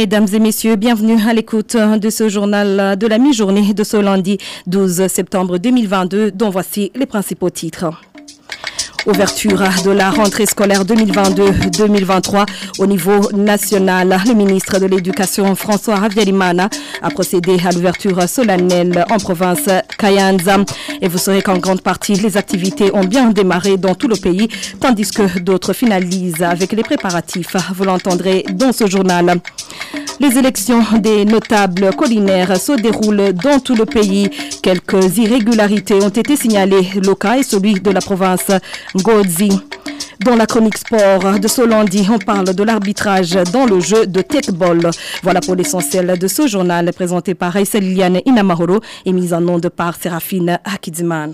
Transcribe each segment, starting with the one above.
Mesdames et messieurs, bienvenue à l'écoute de ce journal de la mi-journée de ce lundi 12 septembre 2022, dont voici les principaux titres. Ouverture de la rentrée scolaire 2022-2023 au niveau national. Le ministre de l'Éducation, François Ravielimana, a procédé à l'ouverture solennelle en province Kayanza. Et vous saurez qu'en grande partie, les activités ont bien démarré dans tout le pays, tandis que d'autres finalisent avec les préparatifs. Vous l'entendrez dans ce journal. Les élections des notables collinaires se déroulent dans tout le pays. Quelques irrégularités ont été signalées. Le cas est celui de la province Ngozi. Dans la chronique sport de ce lundi, on parle de l'arbitrage dans le jeu de Tekball. Voilà pour l'essentiel de ce journal présenté par Aïssa Liliane Inamahoro et mis en onde par Séraphine Hakidziman.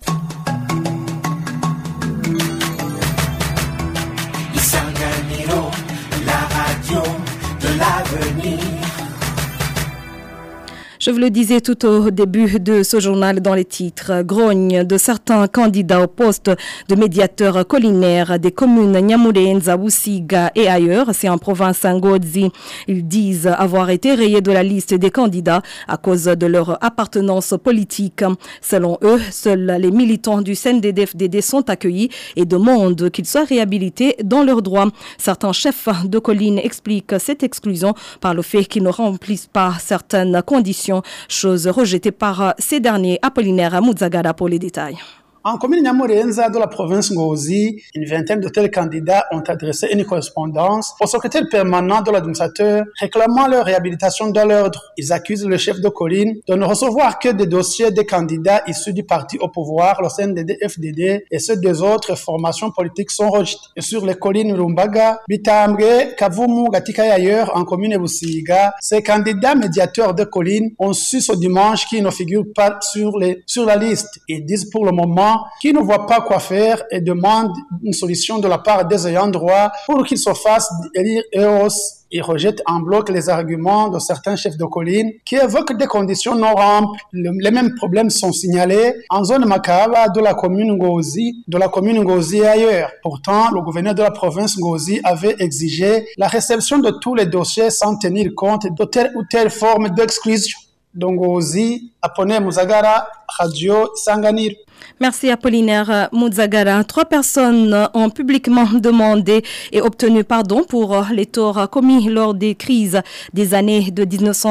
Je vous le disais tout au début de ce journal dans les titres. Grogne de certains candidats au poste de médiateur collinaire des communes Nyamurenza, Wusiga et ailleurs. C'est en province Ngozi. Ils disent avoir été rayés de la liste des candidats à cause de leur appartenance politique. Selon eux, seuls les militants du CNDD-FDD sont accueillis et demandent qu'ils soient réhabilités dans leurs droits. Certains chefs de colline expliquent cette exclusion par le fait qu'ils ne remplissent pas certaines conditions. Chose rejetée par ces derniers. Apollinaire Muzagara pour les détails. En commune Nyamurenza de la province Ngozi, une vingtaine de tels candidats ont adressé une correspondance au secrétaire permanent de l'administrateur réclamant leur réhabilitation dans l'ordre. Ils accusent le chef de colline de ne recevoir que des dossiers des candidats issus du parti au pouvoir, le CNDD-FDD, et ceux des autres formations politiques sont rejetés. Et sur les collines Rumbaga, Bitambre, Kavumu, Gatika et ailleurs, en commune Wusiga, ces candidats médiateurs de collines ont su ce dimanche qu'ils ne figurent pas sur la liste. Ils disent pour le moment qui ne voient pas quoi faire et demandent une solution de la part des ayants droit pour qu'ils se fassent élire EOS. Ils rejettent en bloc les arguments de certains chefs de colline qui évoquent des conditions non remples. Les mêmes problèmes sont signalés en zone Makaba de la commune Ngozi et ailleurs. Pourtant, le gouverneur de la province Ngozi avait exigé la réception de tous les dossiers sans tenir compte de telle ou telle forme d'exclusion. Donc Ngozi, Apollinaire Muzagara, Radio Sanganir. Merci Apollinaire Muzagara. 3 personnes ont publiquement demandé et obtenu pardon pour les torts commis lors des crises des années de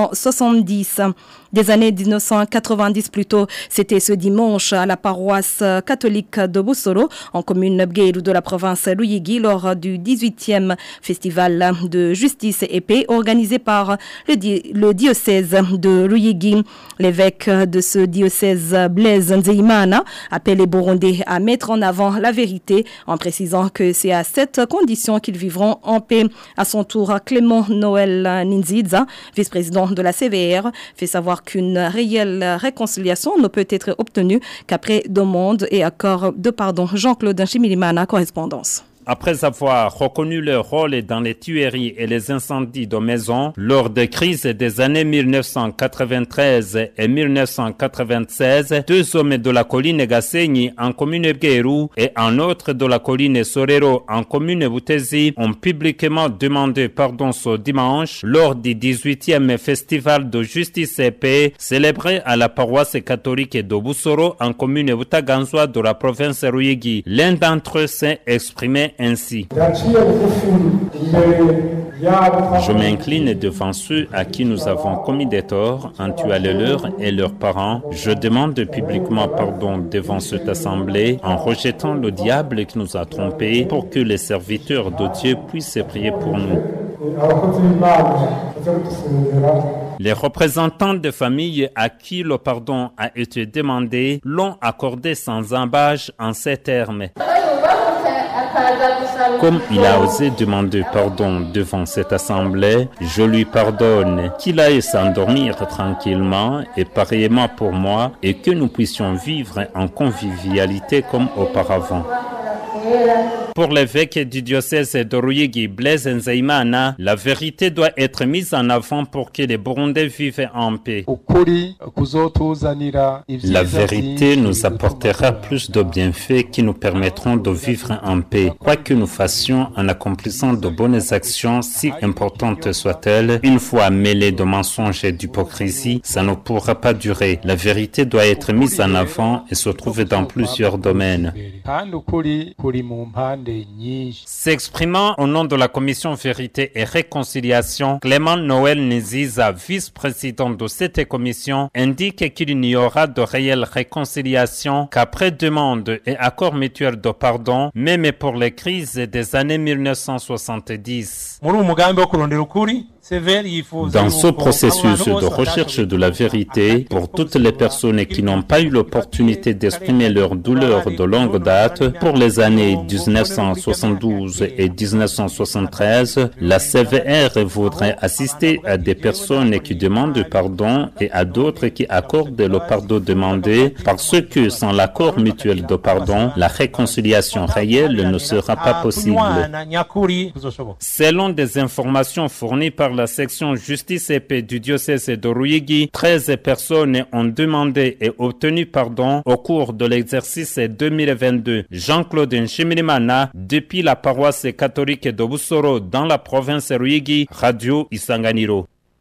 1970. Des années 1990 plutôt. C'était ce dimanche à la paroisse catholique de Boussoro, en commune Bgueirou de la province Luyigi, lors du 18e festival de justice et paix organisé par le diocèse de Luyigi. L'évêque de ce diocèse, Blaise Nzeimana, appelle les Burundais à mettre en avant la vérité en précisant que c'est à cette condition qu'ils vivront en paix. À son tour, Clément Noël Ninzidza, vice-président de la CVR, fait savoir qu'une réelle réconciliation ne peut être obtenue qu'après demande et accord de pardon. Jean-Claude Nchimilimana, correspondance. Après avoir reconnu leur rôle dans les tueries et les incendies de maisons lors des crises des années 1993 et 1996, 2 hommes de la colline Gasenyi en commune Bgueirou et un autre de la colline Sorero en commune Butezi ont publiquement demandé pardon ce dimanche lors du 18e festival de justice et paix célébré à la paroisse catholique de Boussoro en commune Butaganzwa de la province Ruyigi. L'un d'entre eux s'est exprimé ainsi. Je m'incline devant ceux à qui nous avons commis des torts en tuant les leurs et leurs parents. Je demande publiquement pardon devant cette assemblée en rejetant le diable qui nous a trompés pour que les serviteurs de Dieu puissent prier pour nous. Les représentants de familles à qui le pardon a été demandé l'ont accordé sans embâche en ces termes. Comme il a osé demander pardon devant cette assemblée, je lui pardonne qu'il aille s'endormir tranquillement et pareillement pour moi et que nous puissions vivre en convivialité comme auparavant. Pour l'évêque du diocèse de Ruyigi, Blaise Nzeimana, la vérité doit être mise en avant pour que les Burundais vivent en paix. La vérité nous apportera plus de bienfaits qui nous permettront de vivre en paix. Quoi que nous fassions en accomplissant de bonnes actions, si importantes soient-elles, une fois mêlées de mensonges et d'hypocrisie, ça ne pourra pas durer. La vérité doit être mise en avant et se trouve dans plusieurs domaines. S'exprimant au nom de la Commission Vérité et Réconciliation, Clément Noël Niziza, vice-président de cette commission, indique qu'il n'y aura de réelle réconciliation qu'après demande et accord mutuel de pardon, même pour les crises des années 1970. Dans ce processus de recherche de la vérité, pour toutes les personnes qui n'ont pas eu l'opportunité d'exprimer leur douleur de longue date, pour les années 1972 et 1973, la CVR voudrait assister à des personnes qui demandent pardon et à d'autres qui accordent le pardon demandé, parce que sans l'accord mutuel de pardon, la réconciliation réelle ne sera pas possible. Selon des informations fournies par la section justice et paix du diocèse de Ruyigi, 13 personnes ont demandé et obtenu pardon au cours de l'exercice 2022. Jean-Claude Nshimirimana, depuis la paroisse catholique de Busoro dans la province Ruyigi, Radio Isanganiro.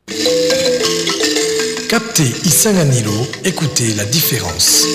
Captez Isanganiro, écoutez la différence.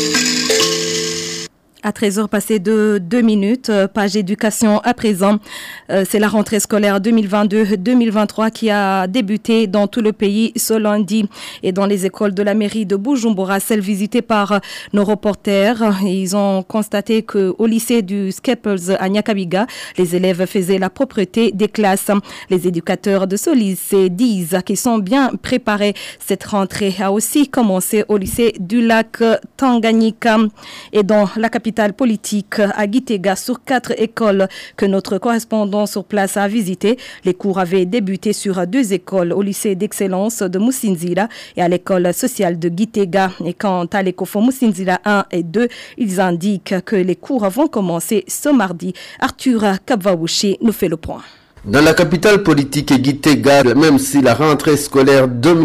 À 13h passé de 2 minutes, page éducation à présent. C'est la rentrée scolaire 2022-2023 qui a débuté dans tout le pays ce lundi. Et dans les écoles de la mairie de Bujumbura, celles visitées par nos reporters, ils ont constaté qu'au lycée du Skepels à Nyakabiga, les élèves faisaient la propreté des classes. Les éducateurs de ce lycée disent qu'ils sont bien préparés. Cette rentrée a aussi commencé au lycée du lac Tanganyika. Et dans la capitale politique à Gitega, sur 4 écoles que notre correspondant sur place a visité, les cours avaient débuté sur 2 écoles, au lycée d'excellence de Musinzira et à l'école sociale de Gitega. Et quant à l'écofond Musinzira 1 et 2, ils indiquent que les cours vont commencer ce mardi. Arthur Kabwawushi nous fait le point. Dans la capitale politique Gitega, même si la rentrée scolaire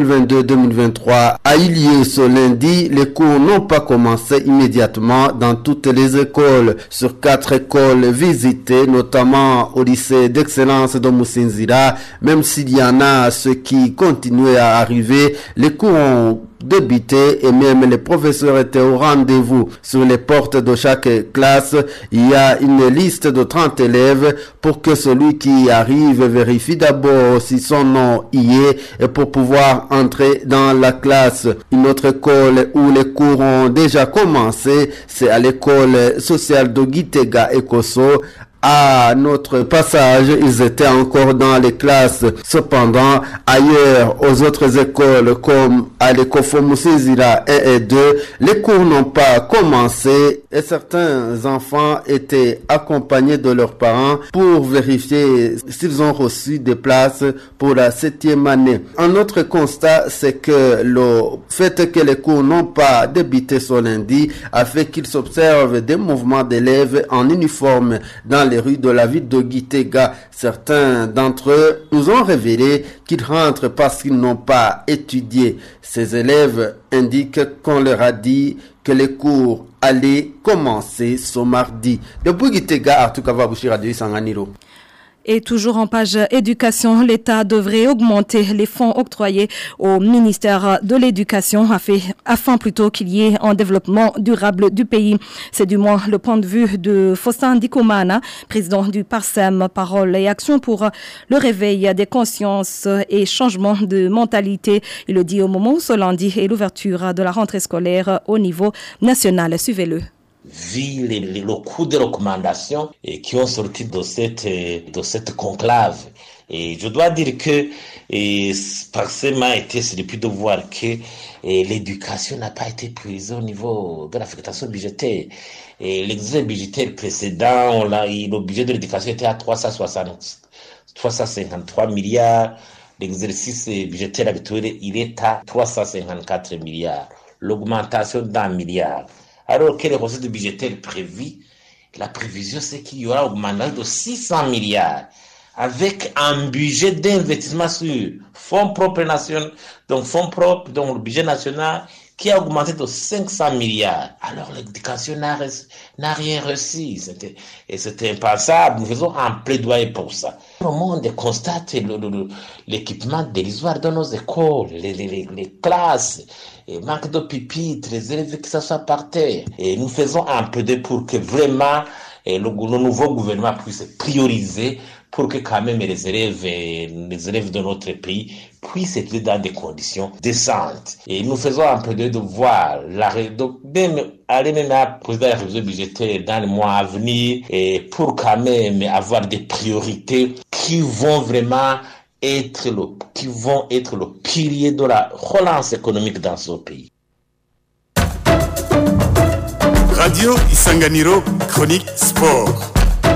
2022-2023 a eu lieu ce lundi, les cours n'ont pas commencé immédiatement dans toutes les écoles. Sur 4 écoles visitées, notamment au lycée d'excellence de Musinzira, même s'il y en a ceux qui continuaient à arriver, les cours ont débuté et même les professeurs étaient au rendez-vous. Sur les portes de chaque classe, il y a une liste de 30 élèves pour que celui qui arrive vérifie d'abord si son nom y est et pour pouvoir entrer dans la classe. Une autre école où les cours ont déjà commencé, c'est à l'école sociale de Gitega et Koso. À notre passage, ils étaient encore dans les classes. Cependant, ailleurs, aux autres écoles, comme à l'écofond Musinzira 1 et 2, les cours n'ont pas commencé et certains enfants étaient accompagnés de leurs parents pour vérifier s'ils ont reçu des places pour la 7e année. Un autre constat, c'est que le fait que les cours n'ont pas débuté ce lundi a fait qu'il s'observe des mouvements d'élèves en uniforme dans les rues de la ville de Gitega. Certains d'entre eux nous ont révélé qu'ils rentrent parce qu'ils n'ont pas étudié. Ces élèves indiquent qu'on leur a dit que les cours allaient commencer ce mardi. Depuis Gitega, Arthur Kabwawushi, Radio Isanganiro. Et toujours en page éducation, l'État devrait augmenter les fonds octroyés au ministère de l'Éducation afin plutôt qu'il y ait un développement durable du pays. C'est du moins le point de vue de Faustin Ndikumana, président du PARSEM, Parole et Action pour le réveil des consciences et changement de mentalité. Il le dit au moment où ce lundi est l'ouverture de la rentrée scolaire au niveau national. Suivez-le. Vu le coup de recommandations qui ont sorti de cette conclave. Et je dois dire que Parsem a été surpris de voir que l'éducation n'a pas été prise au niveau de l'affectation budgétaire. Et l'exercice budgétaire précédent, le budget de l'éducation était à 353 milliards. L'exercice budgétaire actuel, il est à 354 milliards. L'augmentation d'1 milliard. Alors que les recettes budgétaires prévues La prévision, c'est qu'il y aura augmentation de 600 milliards avec un budget d'investissement sur fonds propres nationaux, donc le budget national qui a augmenté de 500 milliards. Alors l'éducation n'a rien reçu. C'était impensable. Nous faisons un plaidoyer pour ça. Le monde constate l'équipement dérisoire dans nos écoles, les classes, et manque de pupitres, les élèves qui s'assoient par terre. Et nous faisons un plaidoyer pour que vraiment le nouveau gouvernement puisse prioriser pour que quand même les élèves de notre pays puissent étudier dans des conditions décentes. Et nous faisons un peu de voir aller même à président de la révision budgétaire dans les mois à venir et pour quand même avoir des priorités qui vont vraiment être le pilier de la relance économique dans ce pays. Radio Isanganiro, chronique sport.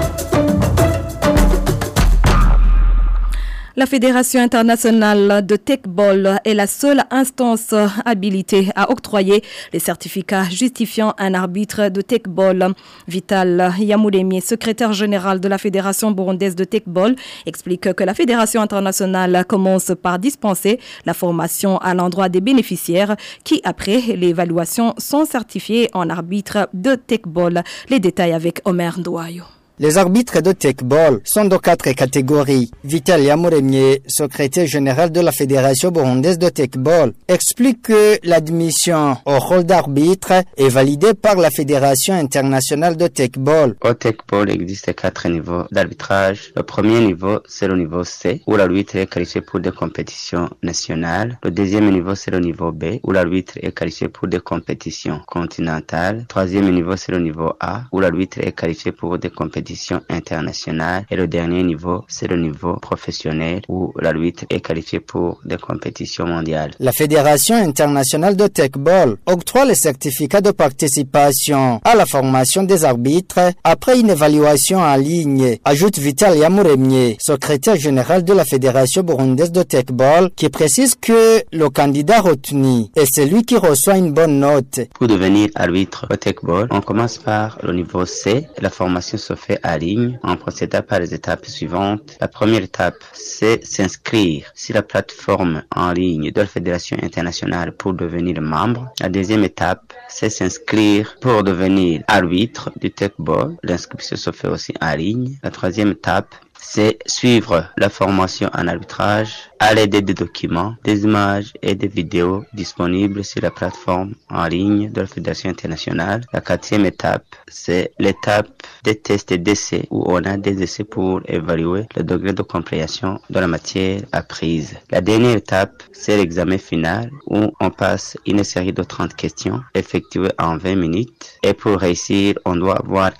La Fédération internationale de Tekball est la seule instance habilitée à octroyer les certificats justifiant un arbitre de Tekball. Vital Yamouremi, secrétaire général de la Fédération burundaise de Tekball, explique que la Fédération internationale commence par dispenser la formation à l'endroit des bénéficiaires qui, après l'évaluation, sont certifiés en arbitre de Tekball. Les détails avec Omer Ndouayo. Les arbitres de Tekball sont de 4 catégories. Vital Yamouremi, secrétaire général de la Fédération burundaise de Tekball, explique que l'admission au rôle d'arbitre est validée par la Fédération internationale de Tekball. Au Tekball, il existe 4 niveaux d'arbitrage. Le premier niveau, c'est le niveau C, où l'arbitre est qualifié pour des compétitions nationales. Le deuxième niveau, c'est le niveau B, où l'arbitre est qualifié pour des compétitions continentales. Le troisième niveau, c'est le niveau A, où l'arbitre est qualifié pour des compétitions internationales. Et le dernier niveau, c'est le niveau professionnel où l'arbitre est qualifié pour des compétitions mondiales. La Fédération internationale de Tekball octroie les certificats de participation à la formation des arbitres après une évaluation en ligne, ajoute Vital Yamouremi, secrétaire général de la Fédération burundaise de Tekball, qui précise que le candidat retenu est celui qui reçoit une bonne note. Pour devenir arbitre au Tekball, on commence par le niveau C. La formation se fait en ligne. On procède par les étapes suivantes. La première étape, c'est s'inscrire sur la plateforme en ligne de la Fédération internationale pour devenir membre. La deuxième étape, c'est s'inscrire pour devenir arbitre du Tekball. L'inscription se fait aussi en ligne. La troisième étape, c'est suivre la formation en arbitrage à l'aide des documents, des images et des vidéos disponibles sur la plateforme en ligne de la Fédération internationale. La quatrième étape, c'est l'étape des tests d'essai où on a des essais pour évaluer le degré de compréhension de la matière apprise. La dernière étape, c'est l'examen final où on passe une série de 30 questions effectuées en 20 minutes. Et pour réussir, on doit avoir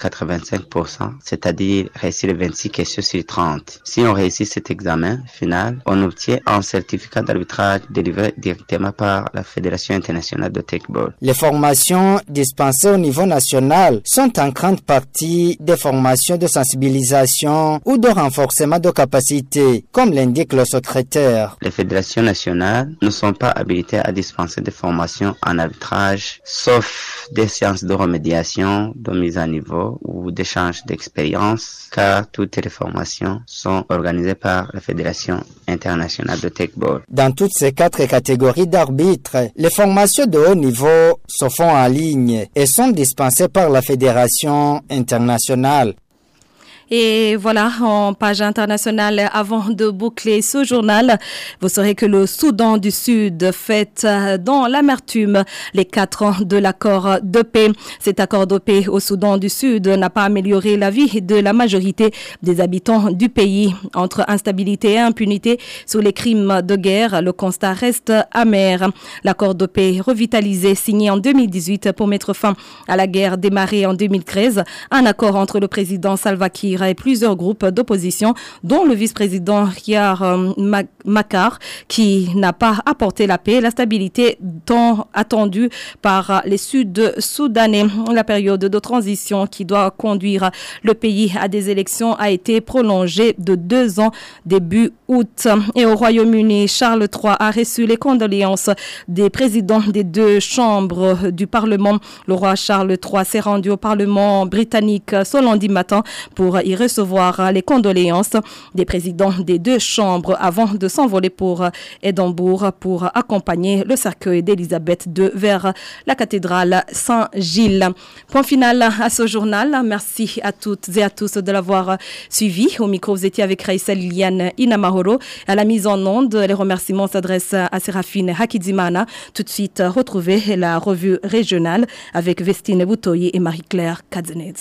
85%, c'est-à-dire réussir 26 questions sur 30. Si on réussit cet examen final, on obtient un certificat d'arbitrage délivré directement par la Fédération internationale de Tekball. Les formations dispensées au niveau national sont en grande partie des formations de sensibilisation ou de renforcement de capacité, comme l'indique le secrétaire. Les fédérations nationales ne sont pas habilitées à dispenser des formations en arbitrage, sauf des séances de remédiation, de mise à niveau ou d'échange d'expérience, car toutes les formations sont organisées par la Fédération internationale de Tekball. Dans toutes ces 4 catégories d'arbitres, les formations de haut niveau se font en ligne et sont dispensées par la Fédération internationale. Et voilà, en page internationale, avant de boucler ce journal, vous saurez que le Soudan du Sud fête dans l'amertume les 4 ans de l'accord de paix. Cet accord de paix au Soudan du Sud n'a pas amélioré la vie de la majorité des habitants du pays. Entre instabilité et impunité sur les crimes de guerre, le constat reste amer. L'accord de paix revitalisé, signé en 2018 pour mettre fin à la guerre démarrée en 2013, un accord entre le président Salva Kiir et plusieurs groupes d'opposition, dont le vice-président Riyad Mahrez, qui n'a pas apporté la paix et la stabilité tant attendue par les Sud-Soudanais. La période de transition qui doit conduire le pays à des élections a été prolongée de 2 ans début août. Et au Royaume-Uni, Charles III a reçu les condoléances des présidents des 2 chambres du Parlement. Le roi Charles III s'est rendu au Parlement britannique ce lundi matin pour y recevoir les condoléances des présidents des 2 chambres avant de s'envoler pour Édimbourg pour accompagner le cercueil d'Élisabeth II vers la cathédrale Saint-Gilles. Point final à ce journal. Merci à toutes et à tous de l'avoir suivi. Au micro, vous étiez avec Raïssa Liliane Inamahoro. À la mise en onde, les remerciements s'adressent à Séraphine Hakizimana. Tout de suite, retrouvez la revue régionale avec Vestine Boutoyi et Marie-Claire Kadzenez.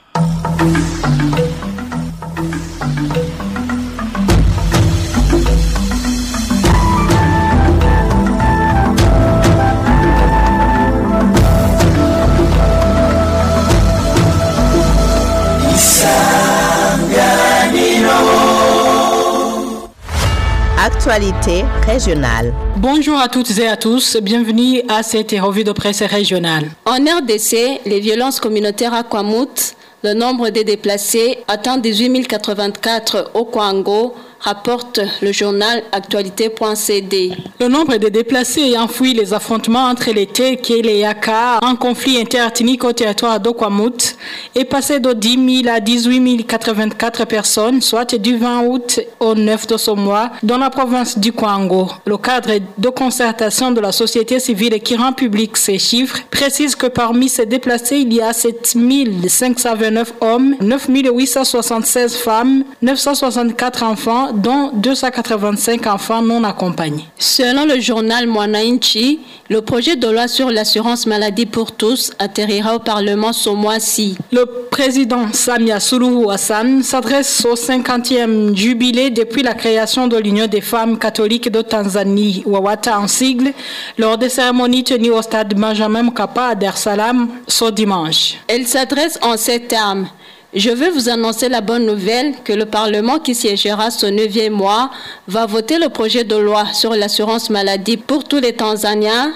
Actualité régionale. Bonjour à toutes et à tous, bienvenue à cette revue de presse régionale. En RDC, les violences communautaires à Kwamouth, le nombre des déplacés atteint 18 084 au Kwango, rapporte le journal Actualité.cd. Le nombre de déplacés ayant fui les affrontements entre les Tek et les Yaka en conflit interethnique au territoire d'Okwamouth est passé de 10 000 à 18 084 personnes, soit du 20 août au 9 de ce mois, dans la province du Kwango. Le cadre de concertation de la société civile qui rend public ces chiffres précise que parmi ces déplacés, il y a 7 529 hommes, 9 876 femmes, 964 enfants, dont 285 enfants non accompagnés. Selon le journal Mwananchi, le projet de loi sur l'assurance maladie pour tous atterrira au Parlement ce mois-ci. Le président Samia Suluhu Hassan s'adresse au 50e jubilé depuis la création de l'Union des femmes catholiques de Tanzanie, Wawata en sigle, lors des cérémonies tenues au stade Benjamin Mkapa à Dar es Salaam ce dimanche. Elle s'adresse en ces termes. Je veux vous annoncer la bonne nouvelle que le Parlement qui siégera ce 9e mois va voter le projet de loi sur l'assurance maladie pour tous les Tanzaniens,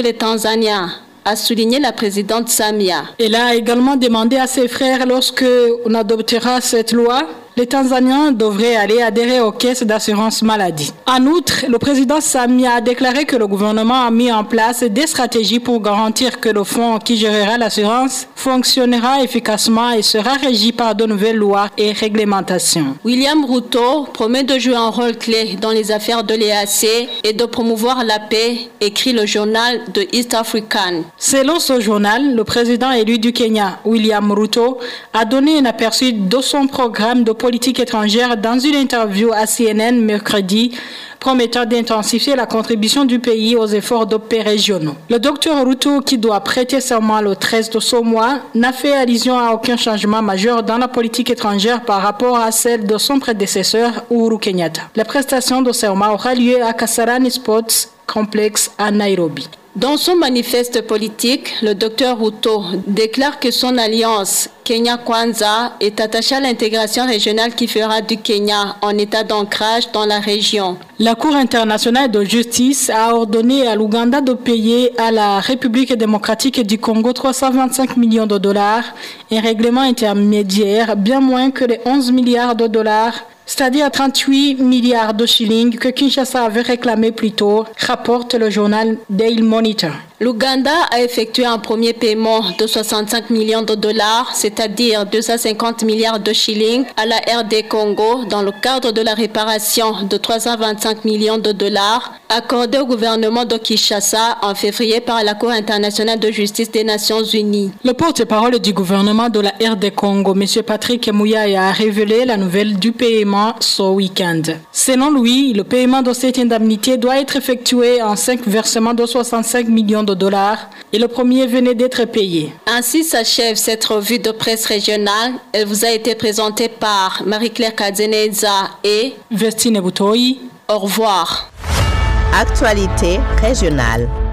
a souligné la présidente Samia. Elle a également demandé à ses frères, lorsque on adoptera cette loi, les Tanzaniens devraient aller adhérer aux caisses d'assurance maladie. En outre, le président Samia a déclaré que le gouvernement a mis en place des stratégies pour garantir que le fonds qui gérera l'assurance fonctionnera efficacement et sera régi par de nouvelles lois et réglementations. William Ruto promet de jouer un rôle clé dans les affaires de l'EAC et de promouvoir la paix, écrit le journal de East African. Selon ce journal, le président élu du Kenya, William Ruto, a donné un aperçu de son programme de politique étrangère dans une interview à CNN mercredi, promettant d'intensifier la contribution du pays aux efforts de paix régionaux. Le docteur Ruto, qui doit prêter serment le 13 de ce mois, n'a fait allusion à aucun changement majeur dans la politique étrangère par rapport à celle de son prédécesseur, Uhuru Kenyatta. La prestation de serment aura lieu à Kasarani Sports Complex à Nairobi. Dans son manifeste politique, le docteur Ruto déclare que son alliance Kenya Kwanza est attachée à l'intégration régionale qui fera du Kenya en état d'ancrage dans la région. La Cour internationale de justice a ordonné à l'Ouganda de payer à la République démocratique du Congo 325 millions de dollars, un règlement intermédiaire bien moins que les 11 milliards de dollars, c'est-à-dire 38 milliards de shillings que Kinshasa avait réclamé plus tôt, rapporte le journal Daily Monitor. L'Ouganda a effectué un premier paiement de 65 millions de dollars, c'est-à-dire 250 milliards de shillings, à la RD Congo dans le cadre de la réparation de 325 millions de dollars accordés au gouvernement de Kinshasa en février par la Cour internationale de justice des Nations Unies. Le porte-parole du gouvernement de la RD Congo, M. Patrick Mouyaya, a révélé la nouvelle du paiement ce week-end. Selon lui, le paiement de cette indemnité doit être effectué en 5 versements de 65 millions de dollars et le premier venait d'être payé. Ainsi s'achève cette revue de presse régionale. Elle vous a été présentée par Marie-Claire Kadzeneza et Vestine Boutoyi. Au revoir. Actualité régionale.